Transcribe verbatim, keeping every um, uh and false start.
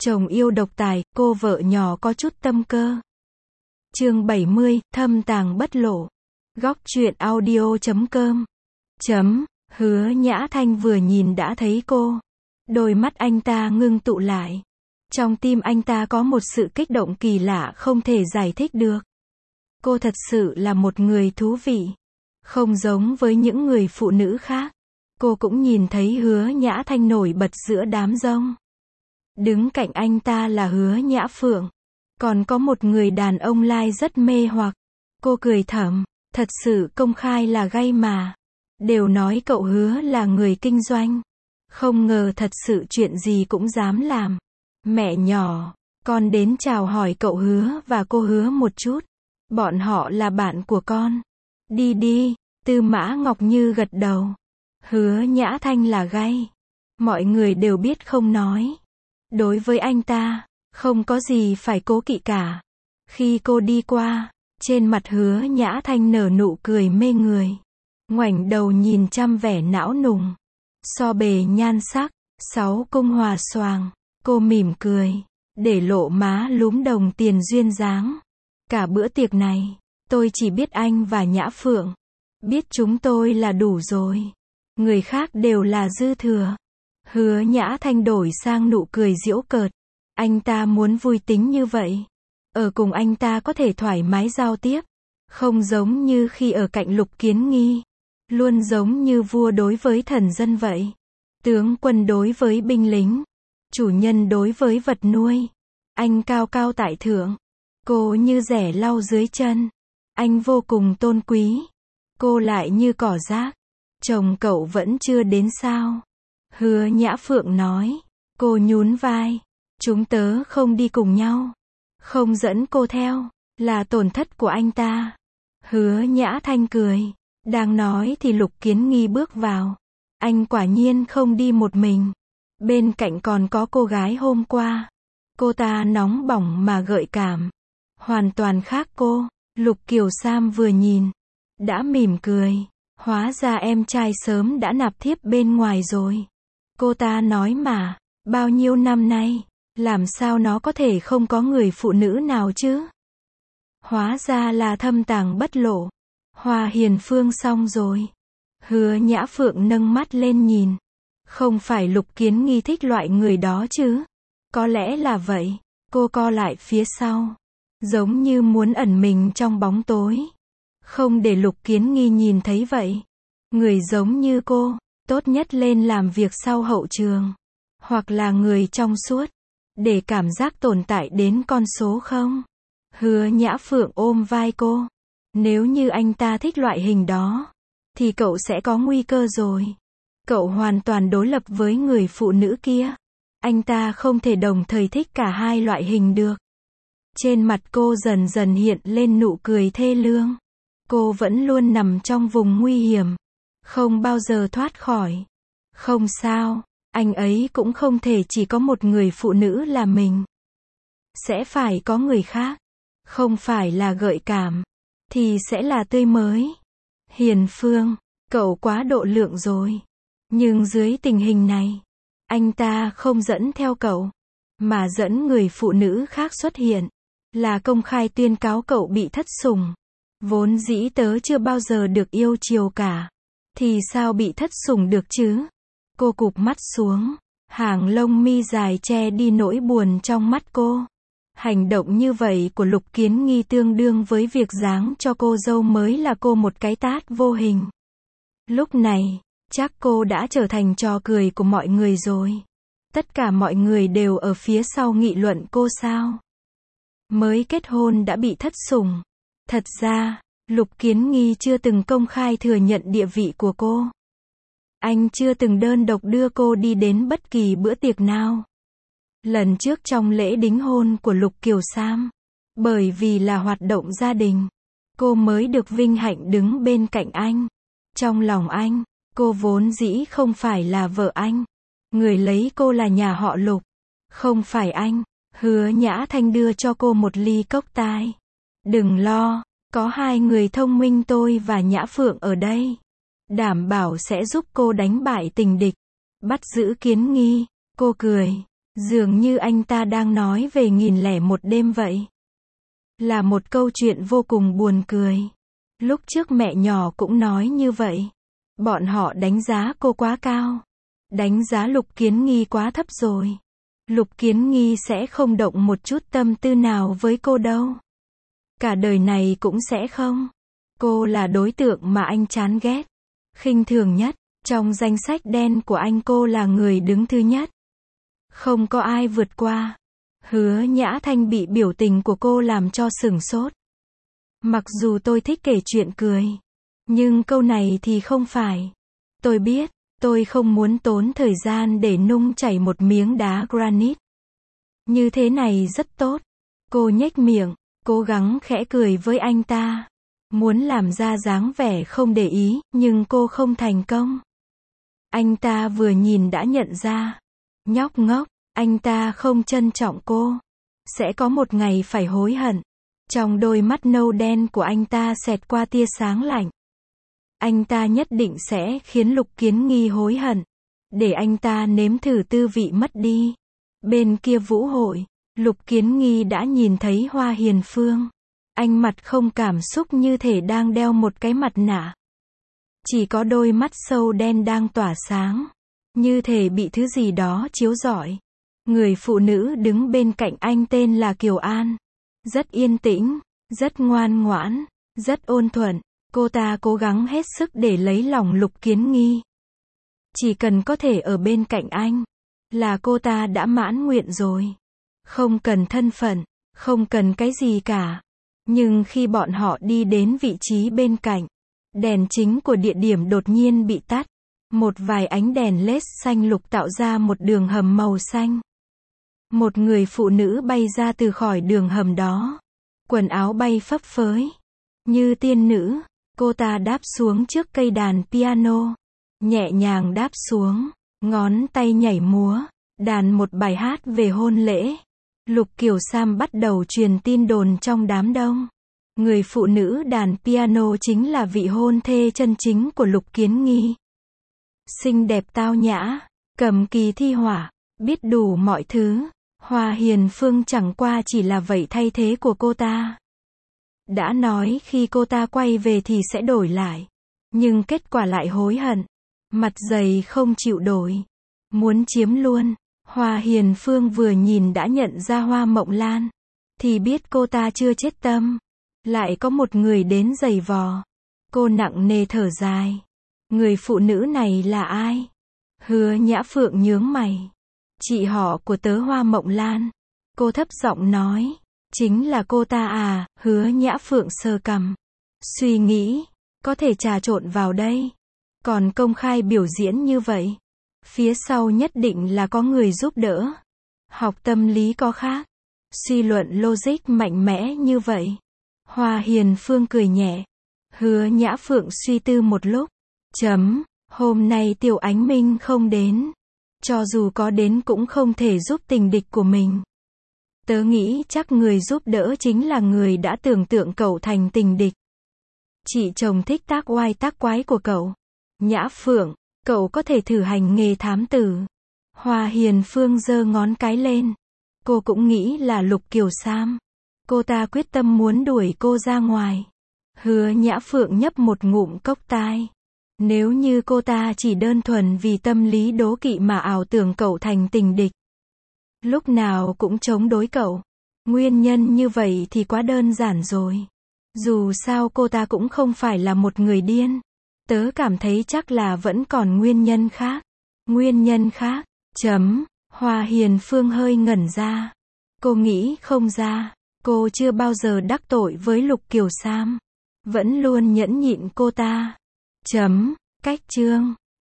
Chồng yêu độc tài, cô vợ nhỏ có chút tâm cơ. Chương bảy mươi, thâm tàng bất lộ. Góc truyện audio chấm com. Chấm, Hứa Nhã Thanh vừa nhìn đã thấy cô. Đôi mắt anh ta ngưng tụ lại. Trong tim anh ta có một sự kích động kỳ lạ không thể giải thích được. Cô thật sự là một người thú vị. Không giống với những người phụ nữ khác. Cô cũng nhìn thấy Hứa Nhã Thanh nổi bật giữa đám đông. Đứng cạnh anh ta là Hứa Nhã Phượng. Còn có một người đàn ông lai rất mê hoặc. Cô cười thầm, thật sự công khai là gay mà. Đều nói cậu Hứa là người kinh doanh. Không ngờ thật sự chuyện gì cũng dám làm. Mẹ nhỏ, con đến chào hỏi cậu Hứa và cô Hứa một chút. Bọn họ là bạn của con. Đi đi, Tư Mã Ngọc Như gật đầu. Hứa Nhã Thanh là gay. Mọi người đều biết không nói. Đối với anh ta, không có gì phải cố kỵ cả. Khi cô đi qua, trên mặt Hứa Nhã Thanh nở nụ cười mê người. Ngoảnh đầu nhìn chăm vẻ não nùng. So bề nhan sắc, sáu cung hòa xoàng. Cô mỉm cười, để lộ má lúm đồng tiền duyên dáng. Cả bữa tiệc này, tôi chỉ biết anh và Nhã Phượng. Biết chúng tôi là đủ rồi. Người khác đều là dư thừa. Hứa Nhã Thanh đổi sang nụ cười giễu cợt. Anh ta muốn vui tính như vậy. Ở cùng anh ta có thể thoải mái giao tiếp. Không giống như khi ở cạnh Lục Kiến Nghi. Luôn giống như vua đối với thần dân vậy. Tướng quân đối với binh lính. Chủ nhân đối với vật nuôi. Anh cao cao tại thượng. Cô như rẻ lau dưới chân. Anh vô cùng tôn quý. Cô lại như cỏ rác. Chồng cậu vẫn chưa đến sao? Hứa Nhã Phượng nói. Cô nhún vai. Chúng tớ không đi cùng nhau. Không dẫn cô theo. Là tổn thất của anh ta. Hứa Nhã Thanh cười. Đang nói thì Lục Kiến Nghi bước vào. Anh quả nhiên không đi một mình. Bên cạnh còn có cô gái hôm qua. Cô ta nóng bỏng mà gợi cảm. Hoàn toàn khác cô. Lục Kiều Sam vừa nhìn. Đã mỉm cười. Hóa ra em trai sớm đã nạp thiếp bên ngoài rồi. Cô ta nói mà. Bao nhiêu năm nay. Làm sao nó có thể không có người phụ nữ nào chứ? Hóa ra là thâm tàng bất lộ. Hoa Hiền Phương xong rồi. Hứa Nhã Phượng nâng mắt lên nhìn. Không phải Lục Kiến Nghi thích loại người đó chứ? Có lẽ là vậy. Cô co lại phía sau. Giống như muốn ẩn mình trong bóng tối. Không để Lục Kiến Nghi nhìn thấy vậy. Người giống như cô, tốt nhất lên làm việc sau hậu trường. Hoặc là người trong suốt. Để cảm giác tồn tại đến con số không? Hứa Nhã Phượng ôm vai cô. Nếu như anh ta thích loại hình đó, thì cậu sẽ có nguy cơ rồi. Cậu hoàn toàn đối lập với người phụ nữ kia. Anh ta không thể đồng thời thích cả hai loại hình được. Trên mặt cô dần dần hiện lên nụ cười thê lương. Cô vẫn luôn nằm trong vùng nguy hiểm. Không bao giờ thoát khỏi. Không sao, anh ấy cũng không thể chỉ có một người phụ nữ là mình. Sẽ phải có người khác. Không phải là gợi cảm. Thì sẽ là tươi mới. Hiền Phương, cậu quá độ lượng rồi. Nhưng dưới tình hình này, anh ta không dẫn theo cậu, mà dẫn người phụ nữ khác xuất hiện. Là công khai tuyên cáo cậu bị thất sủng. Vốn dĩ tớ chưa bao giờ được yêu chiều cả. Thì sao bị thất sủng được chứ? Cô cụp mắt xuống. Hàng lông mi dài che đi nỗi buồn trong mắt cô. Hành động như vậy của Lục Kiến Nghi tương đương với việc giáng cho cô dâu mới là cô một cái tát vô hình. Lúc này, chắc cô đã trở thành trò cười của mọi người rồi. Tất cả mọi người đều ở phía sau nghị luận cô sao? Mới kết hôn đã bị thất sủng. Thật ra, Lục Kiến Nghi chưa từng công khai thừa nhận địa vị của cô. Anh chưa từng đơn độc đưa cô đi đến bất kỳ bữa tiệc nào. Lần trước trong lễ đính hôn của Lục Kiều Sam, bởi vì là hoạt động gia đình, cô mới được vinh hạnh đứng bên cạnh anh. Trong lòng anh, cô vốn dĩ không phải là vợ anh. Người lấy cô là nhà họ Lục, không phải anh. Hứa Nhã Thanh đưa cho cô một ly cốc tai. Đừng lo, có hai người thông minh tôi và Nhã Phượng ở đây. Đảm bảo sẽ giúp cô đánh bại tình địch. Bắt giữ Kiến Nghi. Cô cười. Dường như anh ta đang nói về nghìn lẻ một đêm vậy. Là một câu chuyện vô cùng buồn cười. Lúc trước mẹ nhỏ cũng nói như vậy. Bọn họ đánh giá cô quá cao. Đánh giá Lục Kiến Nghi quá thấp rồi. Lục Kiến Nghi sẽ không động một chút tâm tư nào với cô đâu. Cả đời này cũng sẽ không. Cô là đối tượng mà anh chán ghét, khinh thường nhất. Trong danh sách đen của anh cô là người đứng thứ nhất. Không có ai vượt qua. Hứa Nhã Thanh bị biểu tình của cô làm cho sửng sốt. Mặc dù tôi thích kể chuyện cười, nhưng câu này thì không phải. Tôi biết, tôi không muốn tốn thời gian để nung chảy một miếng đá granite. Như thế này rất tốt. Cô nhếch miệng, cố gắng khẽ cười với anh ta. Muốn làm ra dáng vẻ không để ý, nhưng cô không thành công. Anh ta vừa nhìn đã nhận ra. Nhóc ngốc, anh ta không trân trọng cô. Sẽ có một ngày phải hối hận. Trong đôi mắt nâu đen của anh ta xẹt qua tia sáng lạnh. Anh ta nhất định sẽ khiến Lục Kiến Nghi hối hận. Để anh ta nếm thử tư vị mất đi. Bên kia vũ hội, Lục Kiến Nghi đã nhìn thấy Hoa Hiền Phương. Anh mặt không cảm xúc như thể đang đeo một cái mặt nạ. Chỉ có đôi mắt sâu đen đang tỏa sáng. Như thể bị thứ gì đó chiếu rọi. Người phụ nữ đứng bên cạnh anh tên là Kiều An. Rất yên tĩnh, rất ngoan ngoãn, rất ôn thuận. Cô ta cố gắng hết sức để lấy lòng Lục Kiến Nghi. Chỉ cần có thể ở bên cạnh anh, là cô ta đã mãn nguyện rồi. Không cần thân phận, không cần cái gì cả. Nhưng khi bọn họ đi đến vị trí bên cạnh, đèn chính của địa điểm đột nhiên bị tắt. Một vài ánh đèn led xanh lục tạo ra một đường hầm màu xanh. Một người phụ nữ bay ra từ khỏi đường hầm đó. Quần áo bay phấp phới. Như tiên nữ, cô ta đáp xuống trước cây đàn piano. Nhẹ nhàng đáp xuống, ngón tay nhảy múa, đàn một bài hát về hôn lễ. Lục Kiều Sam bắt đầu truyền tin đồn trong đám đông. Người phụ nữ đàn piano chính là vị hôn thê chân chính của Lục Kiến Nghi. Xinh đẹp tao nhã, cầm kỳ thi họa, biết đủ mọi thứ. Hoa Hiền Phương chẳng qua chỉ là vậy thay thế của cô ta. Đã nói khi cô ta quay về thì sẽ đổi lại. Nhưng kết quả lại hối hận. Mặt dày không chịu đổi. Muốn chiếm luôn. Hoa Hiền Phương vừa nhìn đã nhận ra Hoa Mộng Lan. Thì biết cô ta chưa chết tâm. Lại có một người đến giày vò. Cô nặng nề thở dài. Người phụ nữ này là ai? Hứa Nhã Phượng nhướng mày. Chị họ của tớ Hoa Mộng Lan. Cô thấp giọng nói. Chính là cô ta à? Hứa Nhã Phượng sờ cằm. Suy nghĩ. Có thể trà trộn vào đây. Còn công khai biểu diễn như vậy. Phía sau nhất định là có người giúp đỡ. Học tâm lý có khác. Suy luận logic mạnh mẽ như vậy. Hoa Hiền Phương cười nhẹ. Hứa Nhã Phượng suy tư một lúc. Chấm. Hôm nay Tiểu Ánh Minh không đến. Cho dù có đến cũng không thể giúp tình địch của mình. Tớ nghĩ chắc người giúp đỡ chính là người đã tưởng tượng cậu thành tình địch. Chị chồng thích tác oai tác quái của cậu. Nhã Phượng, cậu có thể thử hành nghề thám tử. Hoa Hiền Phương giơ ngón cái lên. Cô cũng nghĩ là Lục Kiều Sam. Cô ta quyết tâm muốn đuổi cô ra ngoài. Hứa Nhã Phượng nhấp một ngụm cốc tai. Nếu như cô ta chỉ đơn thuần vì tâm lý đố kỵ mà ảo tưởng cậu thành tình địch. Lúc nào cũng chống đối cậu. Nguyên nhân như vậy thì quá đơn giản rồi. Dù sao cô ta cũng không phải là một người điên. Tớ cảm thấy chắc là vẫn còn nguyên nhân khác. Nguyên nhân khác. Chấm. Hoa Hiền Phương hơi ngẩn ra. Cô nghĩ không ra. Cô chưa bao giờ đắc tội với Lục Kiều Sam. Vẫn luôn nhẫn nhịn cô ta. Chấm. Cách chương.